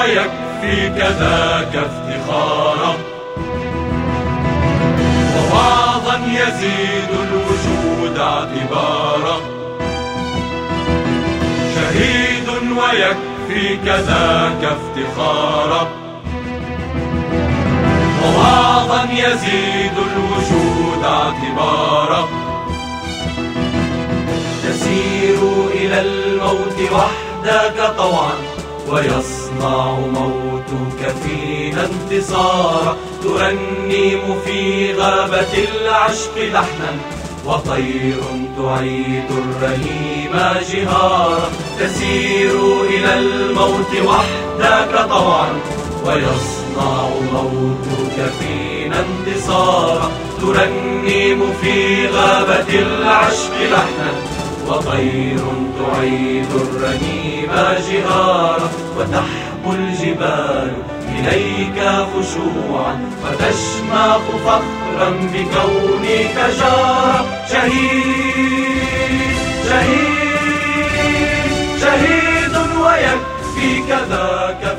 ويكفيك ذاك افتخارا، ووعظا يزيد الوجود اعتبارا. شهيد ويكفيك ذاك افتخارا، ووعظا يزيد الوجود اعتبارا. تسير إلى الموت وحدك طوعا، ويصنع موتك فينا انتصارا. ترنم في غابة العشق لحنا، وطير تعيد الرهيم جهارا. تسير إلى الموت وحدك طوعا، ويصنع موتك فينا انتصارا. ترنم في غابة العشق لحنا، وطير تعيد الرهيم جهارا. وتحبو الجبال إليك خشوعا، وتشمخ فخرا بكونك جارا. شهيد شهيد شهيد ويكفيك ذاك